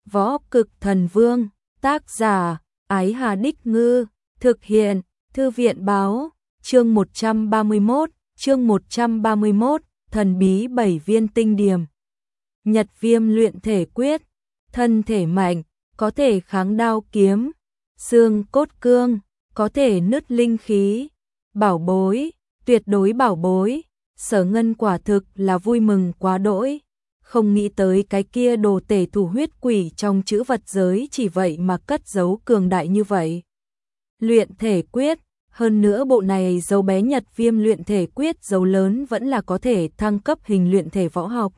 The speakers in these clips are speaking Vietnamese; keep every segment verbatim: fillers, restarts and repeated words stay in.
Võ Cực Thần Vương, tác giả, Ái Hà Đích Ngư, thực hiện, Thư viện Báo, chương một trăm ba mươi mốt, chương một trăm ba mươi mốt, thần bí bảy viên tinh điểm. Nhật Viêm luyện thể quyết, thân thể mạnh, có thể kháng đao kiếm, xương cốt cương, có thể nứt linh khí, bảo bối, tuyệt đối bảo bối. Sở Ngân quả thực là vui mừng quá đỗi, không nghĩ tới cái kia đồ tể thủ huyết quỷ trong chữ vật giới chỉ vậy mà cất giấu cường đại như vậy. Luyện thể quyết, hơn nữa bộ này dấu bé Nhật Viêm luyện thể quyết dấu lớn vẫn là có thể thăng cấp hình luyện thể võ học.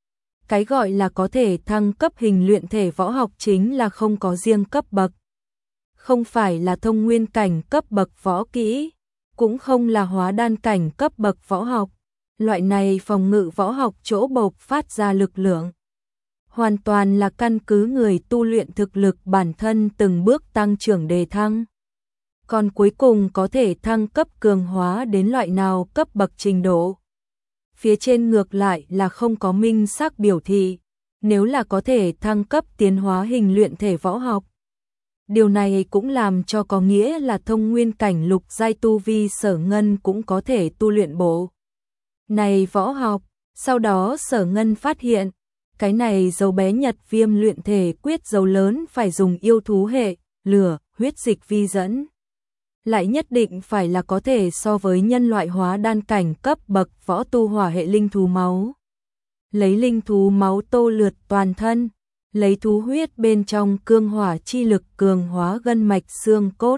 Cái gọi là có thể thăng cấp hình luyện thể võ học chính là không có riêng cấp bậc. Không phải là thông nguyên cảnh cấp bậc võ kỹ, cũng không là hóa đan cảnh cấp bậc võ học. Loại này phòng ngự võ học chỗ bộc phát ra lực lượng, hoàn toàn là căn cứ người tu luyện thực lực bản thân từng bước tăng trưởng đề thăng. Còn cuối cùng có thể thăng cấp cường hóa đến loại nào cấp bậc trình độ. Phía trên ngược lại là không có minh xác biểu thị, nếu là có thể thăng cấp tiến hóa hình luyện thể võ học. Điều này cũng làm cho có nghĩa là thông nguyên cảnh lục giai tu vi Sở Ngân cũng có thể tu luyện bộ này võ học. Sau đó Sở Ngân phát hiện, cái này dấu bé Nhật Viêm luyện thể quyết dấu lớn phải dùng yêu thú hệ, lửa, huyết dịch vi dẫn. Lại nhất định phải là có thể so với nhân loại hóa đan cảnh cấp bậc võ tu hỏa hệ linh thú máu. Lấy linh thú máu tô lượt toàn thân, lấy thú huyết bên trong cương hỏa chi lực cường hóa gân mạch xương cốt,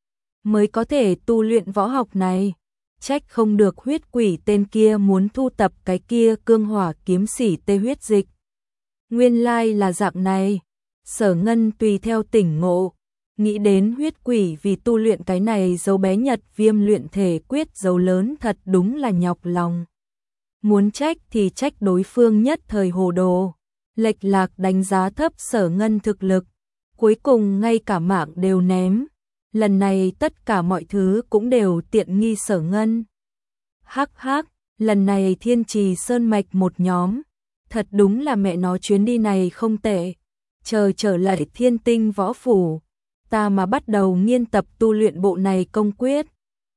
mới có thể tu luyện võ học này. Trách không được huyết quỷ tên kia muốn thu tập cái kia cương hỏa kiếm sĩ tê huyết dịch. Nguyên lai là dạng này. Sở Ngân tùy theo tỉnh ngộ, nghĩ đến huyết quỷ vì tu luyện cái này dấu bé Nhật Viêm luyện thể quyết dấu lớn thật đúng là nhọc lòng. Muốn trách thì trách đối phương nhất thời hồ đồ, lệch lạc đánh giá thấp Sở Ngân thực lực, cuối cùng ngay cả mạng đều ném. Lần này tất cả mọi thứ cũng đều tiện nghi Sở Ngân. Hắc hắc, lần này Thiên Trì Sơn Mạch một nhóm, thật đúng là mẹ nó chuyến đi này không tệ. Chờ trở lại Thiên Tinh Võ Phủ, ta mà bắt đầu nghiên tập tu luyện bộ này công quyết.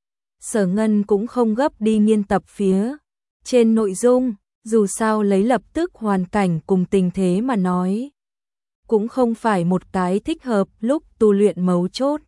Sở Ngân cũng không gấp đi nghiên tập phía trên nội dung, dù sao lấy lập tức hoàn cảnh cùng tình thế mà nói, cũng không phải một cái thích hợp lúc tu luyện mấu chốt.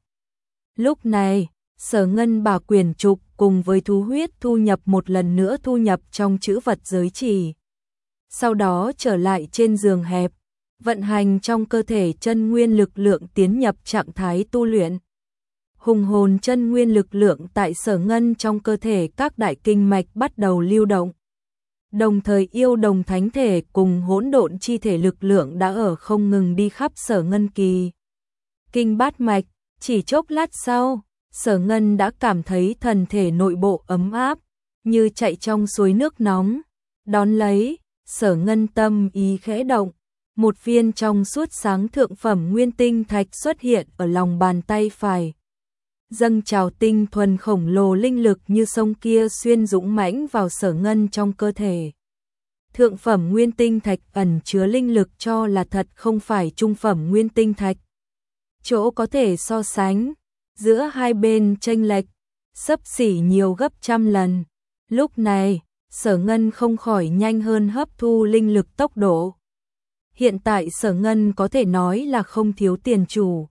Lúc này, Sở Ngân bà quyền trục cùng với thú huyết thu nhập một lần nữa thu nhập trong chữ vật giới chỉ. Sau đó trở lại trên giường hẹp, vận hành trong cơ thể chân nguyên lực lượng tiến nhập trạng thái tu luyện. Hùng hồn chân nguyên lực lượng tại Sở Ngân trong cơ thể các đại kinh mạch bắt đầu lưu động. Đồng thời yêu đồng thánh thể cùng hỗn độn chi thể lực lượng đã ở không ngừng đi khắp Sở Ngân kỳ kinh bát mạch. Chỉ chốc lát sau, Sở Ngân đã cảm thấy thần thể nội bộ ấm áp, như chạy trong suối nước nóng. Đón lấy, Sở Ngân tâm ý khẽ động, một viên trong suốt sáng thượng phẩm nguyên tinh thạch xuất hiện ở lòng bàn tay phải. Dâng trào tinh thuần khổng lồ linh lực như sông kia xuyên dũng mãnh vào Sở Ngân trong cơ thể. Thượng phẩm nguyên tinh thạch ẩn chứa linh lực cho là thật không phải trung phẩm nguyên tinh thạch. Chỗ có thể so sánh, giữa hai bên chênh lệch, xấp xỉ nhiều gấp trăm lần. Lúc này, Sở Ngân không khỏi nhanh hơn hấp thu linh lực tốc độ. Hiện tại Sở Ngân có thể nói là không thiếu tiền chủ.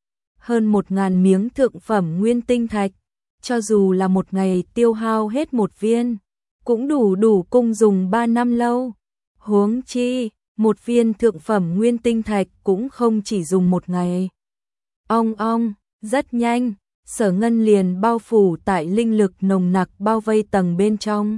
Hơn một ngàn miếng thượng phẩm nguyên tinh thạch, cho dù là một ngày tiêu hao hết một viên, cũng đủ đủ cung dùng ba năm lâu. Huống chi, một viên thượng phẩm nguyên tinh thạch cũng không chỉ dùng một ngày. Ong ong, rất nhanh, Sở Ngân liền bao phủ tại linh lực nồng nặc bao vây tầng bên trong.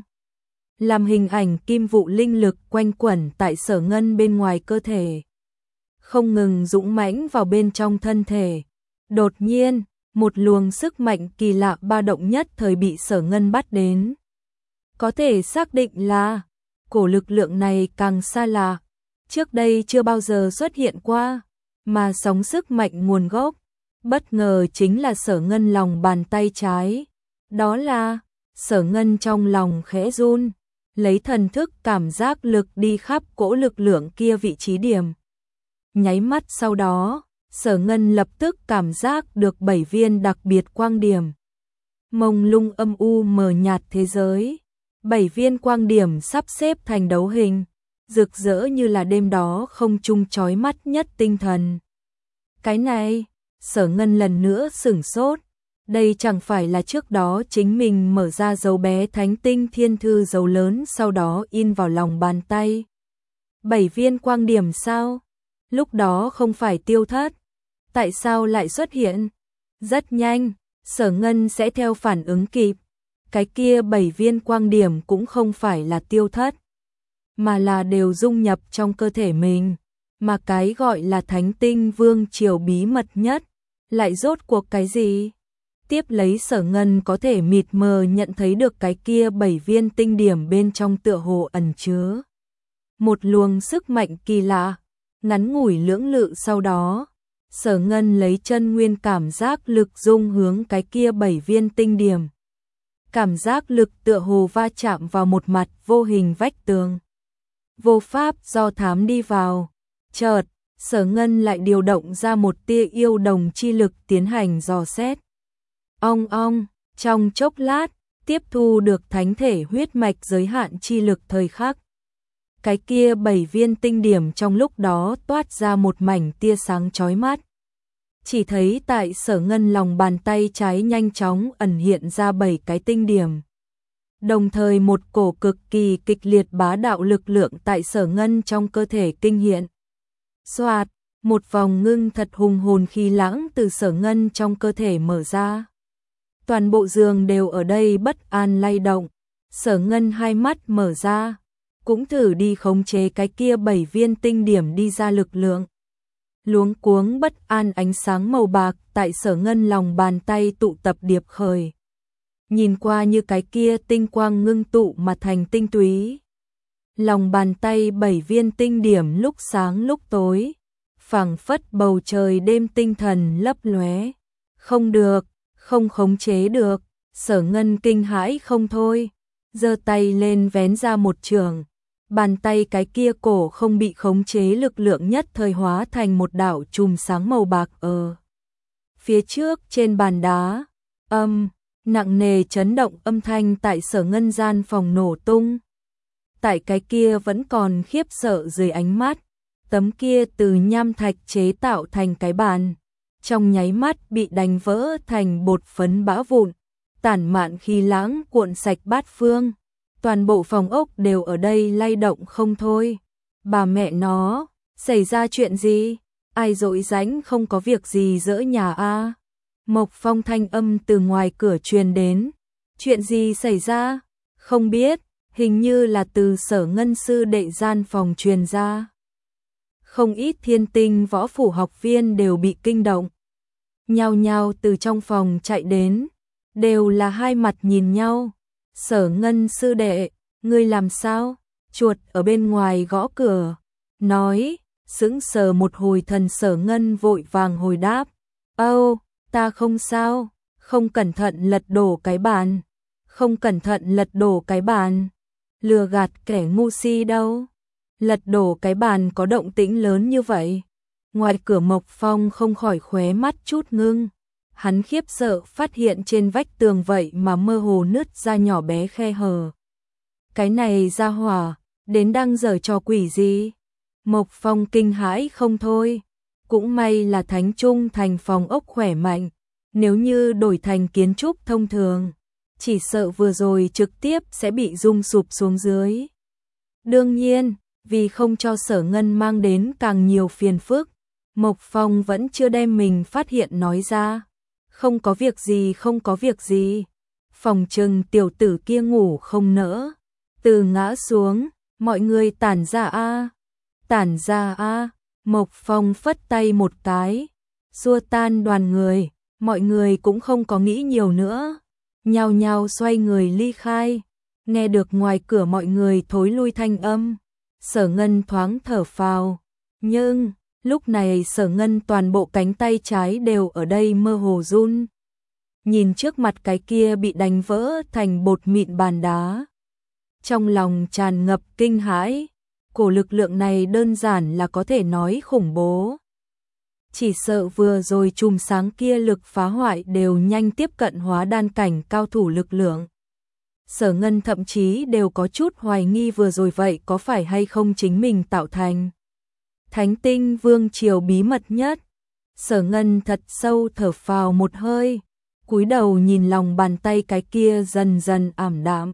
Làm hình ảnh kim vụ linh lực quanh quẩn tại Sở Ngân bên ngoài cơ thể, không ngừng dũng mãnh vào bên trong thân thể. Đột nhiên, một luồng sức mạnh kỳ lạ ba động nhất thời bị Sở Ngân bắt đến. Có thể xác định là, cổ lực lượng này càng xa lạ, trước đây chưa bao giờ xuất hiện qua, mà sóng sức mạnh nguồn gốc bất ngờ chính là Sở Ngân lòng bàn tay trái. Đó là, Sở Ngân trong lòng khẽ run, lấy thần thức cảm giác lực đi khắp cỗ lực lượng kia vị trí điểm. Nháy mắt sau đó, Sở Ngân lập tức cảm giác được bảy viên đặc biệt quang điểm. Mông lung âm u mờ nhạt thế giới. Bảy viên quang điểm sắp xếp thành đấu hình, rực rỡ như là đêm đó không trung chói mắt nhất tinh thần. Cái này, Sở Ngân lần nữa sửng sốt. Đây chẳng phải là trước đó chính mình mở ra dấu bé thánh tinh thiên thư dấu lớn sau đó in vào lòng bàn tay. Bảy viên quang điểm sao? Lúc đó không phải tiêu thất. Tại sao lại xuất hiện? Rất nhanh, Sở Ngân sẽ theo phản ứng kịp. Cái kia bảy viên quang điểm cũng không phải là tiêu thất, mà là đều dung nhập trong cơ thể mình. Mà cái gọi là thánh tinh vương triều bí mật nhất, lại rốt cuộc cái gì? Tiếp lấy Sở Ngân có thể mịt mờ nhận thấy được cái kia bảy viên tinh điểm bên trong tựa hồ ẩn chứa một luồng sức mạnh kỳ lạ. Ngắn ngủi lưỡng lự sau đó, Sở Ngân lấy chân nguyên cảm giác lực dung hướng cái kia bảy viên tinh điểm. Cảm giác lực tựa hồ va chạm vào một mặt vô hình vách tường. Vô pháp do thám đi vào. Chợt, Sở Ngân lại điều động ra một tia yêu đồng chi lực tiến hành dò xét. Ong ong, trong chốc lát, tiếp thu được thánh thể huyết mạch giới hạn chi lực thời khắc. Cái kia bảy viên tinh điểm trong lúc đó toát ra một mảnh tia sáng chói mắt. Chỉ thấy tại Sở Ngân lòng bàn tay trái nhanh chóng ẩn hiện ra bảy cái tinh điểm. Đồng thời một cổ cực kỳ kịch liệt bá đạo lực lượng tại Sở Ngân trong cơ thể kinh hiện. Xoạt, một vòng ngưng thật hùng hồn khí lãng từ Sở Ngân trong cơ thể mở ra. Toàn bộ giường đều ở đây bất an lay động. Sở Ngân hai mắt mở ra, cũng thử đi khống chế cái kia bảy viên tinh điểm đi ra lực lượng. Luống cuống bất an ánh sáng màu bạc tại Sở Ngân lòng bàn tay tụ tập điệp khởi. Nhìn qua như cái kia tinh quang ngưng tụ mà thành tinh túy. Lòng bàn tay bảy viên tinh điểm lúc sáng lúc tối, phảng phất bầu trời đêm tinh thần lấp lóe. Không được, không khống chế được, Sở Ngân kinh hãi không thôi, giơ tay lên vén ra một trường. Bàn tay cái kia cổ không bị khống chế lực lượng nhất thời hóa thành một đạo chùm sáng màu bạc ở phía trước trên bàn đá. Âm, nặng nề chấn động âm thanh tại Sở Ngân gian phòng nổ tung. Tại cái kia vẫn còn khiếp sợ dưới ánh mắt, tấm kia từ nham thạch chế tạo thành cái bàn, trong nháy mắt bị đánh vỡ thành bột phấn bã vụn, tản mạn khí lãng cuộn sạch bát phương. Toàn bộ phòng ốc đều ở đây lay động không thôi. Bà mẹ nó, xảy ra chuyện gì? Ai dội rãnh không có việc gì dỡ nhà a? Mộc Phong thanh âm từ ngoài cửa truyền đến. Chuyện gì xảy ra? Không biết, hình như là từ Sở Ngân sư đệ gian phòng truyền ra. Không ít thiên tinh võ phủ học viên đều bị kinh động. Nhao nhao từ trong phòng chạy đến, đều là hai mặt nhìn nhau. Sở Ngân sư đệ, ngươi làm sao? Chuột ở bên ngoài gõ cửa, nói, sững sờ một hồi thần Sở Ngân vội vàng hồi đáp. Âu, oh, ta không sao, không cẩn thận lật đổ cái bàn, không cẩn thận lật đổ cái bàn, lừa gạt kẻ ngu si đâu. Lật đổ cái bàn có động tĩnh lớn như vậy. Ngoài cửa Mộc Phong không khỏi khóe mắt chút ngưng. Hắn khiếp sợ phát hiện trên vách tường vậy mà mơ hồ nứt ra nhỏ bé khe hở. Cái này ra hỏa, đến đang giở trò quỷ gì? Mộc Phong kinh hãi không thôi. Cũng may là Thánh Trung thành phòng ốc khỏe mạnh. Nếu như đổi thành kiến trúc thông thường, chỉ sợ vừa rồi trực tiếp sẽ bị rung sụp xuống dưới. Đương nhiên, vì không cho Sở Ngân mang đến càng nhiều phiền phức, Mộc Phong vẫn chưa đem mình phát hiện nói ra. Không có việc gì, không có việc gì. Phòng trừng tiểu tử kia ngủ không nỡ. Từ ngã xuống, mọi người tản ra a, tản ra a. Mộc Phong phất tay một cái, xua tan đoàn người, mọi người cũng không có nghĩ nhiều nữa, nhao nhao xoay người ly khai. Nghe được ngoài cửa mọi người thối lui thanh âm, Sở Ngân thoáng thở phào, nhưng lúc này Sở Ngân toàn bộ cánh tay trái đều ở đây mơ hồ run. Nhìn trước mặt cái kia bị đánh vỡ thành bột mịn bàn đá, trong lòng tràn ngập kinh hãi. cổ lực lượng này đơn giản là có thể nói khủng bố. Chỉ sợ vừa rồi chùm sáng kia lực phá hoại đều nhanh tiếp cận hóa đan cảnh cao thủ lực lượng. Sở Ngân thậm chí đều có chút hoài nghi vừa rồi vậy có phải hay không chính mình tạo thành. Thánh tinh vương triều bí mật nhất. Sở Ngân thật sâu thở phào một hơi, cúi đầu nhìn lòng bàn tay cái kia dần dần ảm đạm.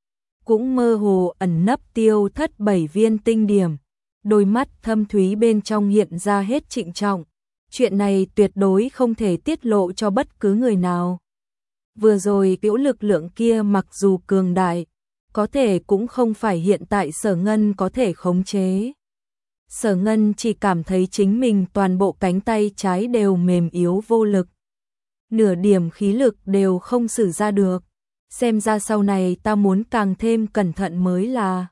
Cũng mơ hồ ẩn nấp tiêu thất bảy viên tinh điểm, đôi mắt thâm thúy bên trong hiện ra hết trịnh trọng. Chuyện này tuyệt đối không thể tiết lộ cho bất cứ người nào. Vừa rồi cữu lực lượng kia mặc dù cường đại, có thể cũng không phải hiện tại Sở Ngân có thể khống chế. Sở Ngân chỉ cảm thấy chính mình toàn bộ cánh tay trái đều mềm yếu vô lực. Nửa điểm khí lực đều không sử ra được. Xem ra sau này ta muốn càng thêm cẩn thận mới là.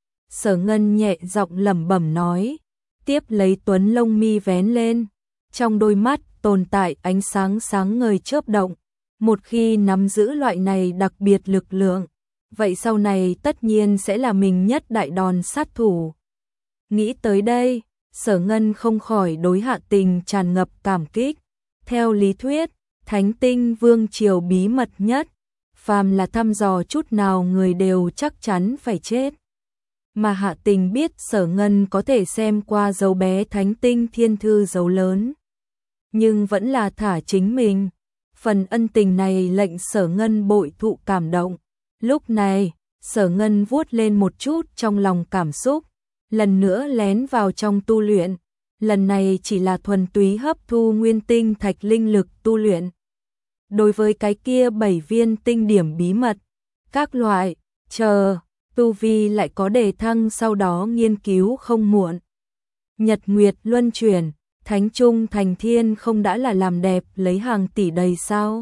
Sở Ngân nhẹ giọng lẩm bẩm nói, tiếp lấy tuấn lông mi vén lên. Trong đôi mắt tồn tại ánh sáng sáng ngời chớp động. Một khi nắm giữ loại này đặc biệt lực lượng, vậy sau này tất nhiên sẽ là mình nhất đại đòn sát thủ. Nghĩ tới đây, Sở Ngân không khỏi đối Hạ Tình tràn ngập cảm kích. Theo lý thuyết, Thánh tinh vương triều bí mật nhất, phàm là thăm dò chút nào người đều chắc chắn phải chết. Mà Hạ Tình biết Sở Ngân có thể xem qua dấu bé Thánh tinh thiên thư dấu lớn, nhưng vẫn là thả chính mình. Phần ân tình này lệnh Sở Ngân bội thụ cảm động. Lúc này, Sở Ngân vuốt lên một chút trong lòng cảm xúc, lần nữa lén vào trong tu luyện. Lần này chỉ là thuần túy hấp thu nguyên tinh thạch linh lực tu luyện. Đối với cái kia bảy viên tinh điểm bí mật, các loại, chờ, tu vi lại có đề thăng sau đó nghiên cứu không muộn. Nhật nguyệt luân chuyển, Thánh trung thành thiên không đã là làm đẹp lấy hàng tỷ đầy sao?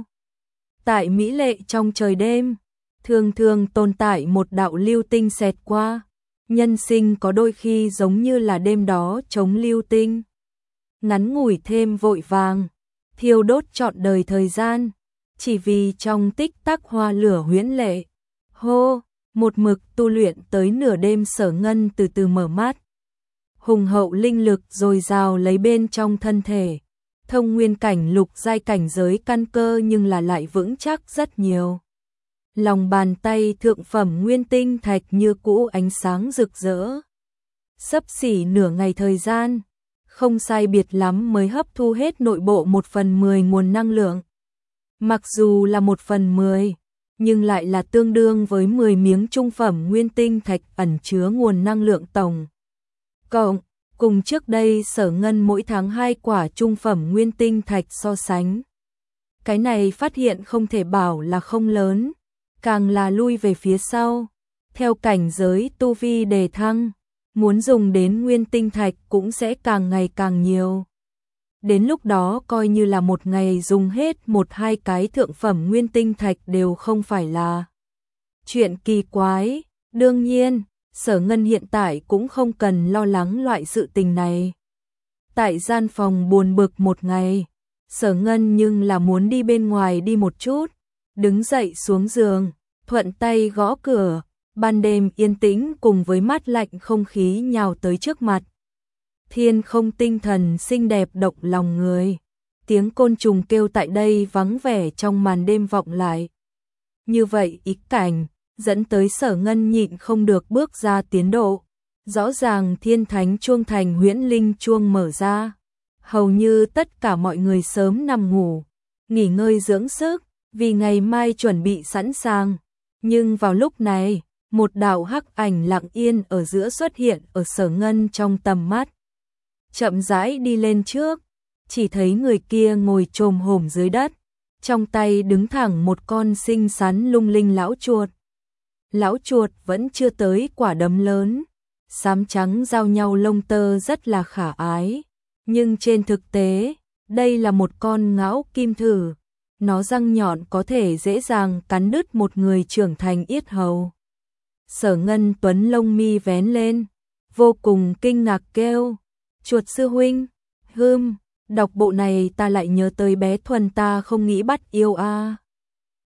Tại mỹ lệ trong trời đêm, thường thường tồn tại một đạo lưu tinh xẹt qua. Nhân sinh có đôi khi giống như là đêm đó chống lưu tinh. Ngắn ngủi thêm vội vàng, thiêu đốt trọn đời thời gian, chỉ vì trong tích tắc hoa lửa huyễn lệ. Hô, một mực tu luyện tới nửa đêm Sở Ngân từ từ mở mắt. Hùng hậu linh lực dồi dào lấy bên trong thân thể, thông nguyên cảnh lục giai cảnh giới căn cơ nhưng là lại vững chắc rất nhiều. Lòng bàn tay thượng phẩm nguyên tinh thạch như cũ ánh sáng rực rỡ. Xấp xỉ nửa ngày thời gian, không sai biệt lắm mới hấp thu hết nội bộ một phần mười nguồn năng lượng. Mặc dù là một phần mười, nhưng lại là tương đương với mười miếng trung phẩm nguyên tinh thạch ẩn chứa nguồn năng lượng tổng. Cộng, cùng trước đây Sở Ngân mỗi tháng hai quả trung phẩm nguyên tinh thạch so sánh. Cái này phát hiện không thể bảo là không lớn, càng là lui về phía sau. Theo cảnh giới tu vi đề thăng, muốn dùng đến nguyên tinh thạch cũng sẽ càng ngày càng nhiều. Đến lúc đó coi như là một ngày dùng hết một hai cái thượng phẩm nguyên tinh thạch đều không phải là chuyện kỳ quái. Đương nhiên, Sở Ngân hiện tại cũng không cần lo lắng loại sự tình này. Tại gian phòng buồn bực một ngày, Sở Ngân nhưng là muốn đi bên ngoài đi một chút. Đứng dậy xuống giường, thuận tay gõ cửa, ban đêm yên tĩnh cùng với mát lạnh không khí nhào tới trước mặt. Thiên không tinh thần xinh đẹp động lòng người, tiếng côn trùng kêu tại đây vắng vẻ trong màn đêm vọng lại. Như vậy ý cảnh, dẫn tới Sở Ngân nhịn không được bước ra tiến độ. Rõ ràng thiên thánh chuông thành huyễn linh chuông mở ra. Hầu như tất cả mọi người sớm nằm ngủ, nghỉ ngơi dưỡng sức, vì ngày mai chuẩn bị sẵn sàng. Nhưng vào lúc này, một đạo hắc ảnh lặng yên ở giữa xuất hiện ở Sở Ngân trong tầm mắt. Chậm rãi đi lên trước, chỉ thấy người kia ngồi chồm hổm dưới đất, trong tay đứng thẳng một con xinh xắn lung linh lão chuột. Lão chuột vẫn chưa tới quả đấm lớn, xám trắng giao nhau lông tơ rất là khả ái, nhưng trên thực tế, đây là một con ngão kim thử, nó răng nhọn có thể dễ dàng cắn đứt một người trưởng thành yết hầu. Sở Ngân tuấn lông mi vén lên, vô cùng kinh ngạc kêu, chuột sư huynh, hưm, đọc bộ này ta lại nhớ tới bé Thuần ta không nghĩ bắt yêu a. À.